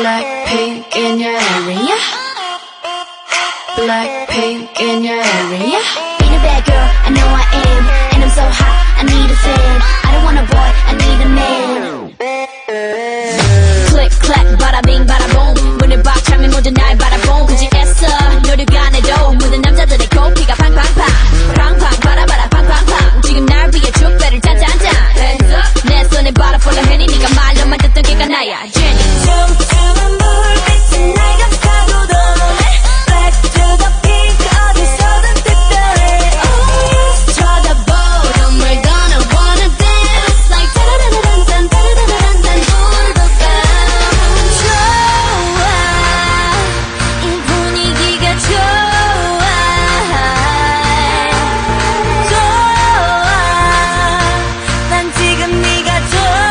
Blackpink in your area. Blackpink in your area. Ain't a bad girl, I know I am. And I'm so hot, I need a fan. I don't want a boy, I need a man. Click, clack, bada bing, bada boom. 문을 박 차면 모두 날 바라봄. 굳이 애써 노력 안 해도 모든 남자들의 고피가 팡팡팡. 팡팡, 바라바라, 팡팡팡. 지금 날 위해 축배를 짠짠짠. 내 손에 바라 follow 해니 네가 말로만 듣던 걔가 나야, Jenny. tumtum한 불빛은 날 감싸고도 Back to the pink 어디서든 특별해 쳐다보 정말 gonna wanna dance like 따라라란딴 따라라란딴 오늘도 좋아 이 분위기가 좋아 난 지금 네가 좋아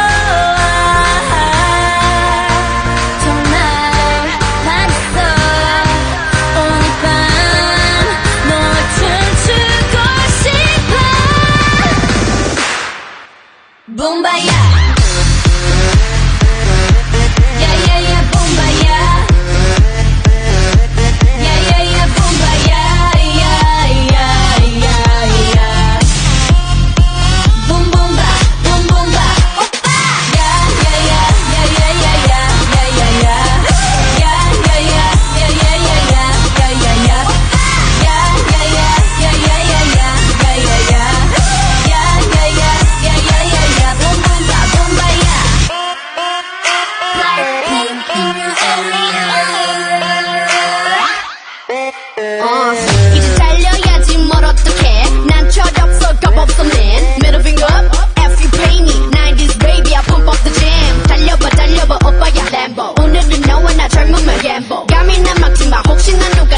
정말 반했어 오늘 밤 너와 춤추고 싶어 붐바야 야야야 붐바야 야야야 붐바야 야야야야 붐붐바 붐붐바 오빠 야야야 야야야야 야야야 야야야 야야야야 야야야 야야야 야야야야 야야야 야야야 야야야야 붐붐바 붐바야 Blackpink in your area. 이제 달려야지 뭘 어떡해 난 철없어 겁없어 man Middle finger up F you pay me 90s baby I pump up the jam 달려봐 달려봐 오빠야 Lambo 오늘은 너와 나 젊음을 gamble 감히 난 막지마 혹시 난 누구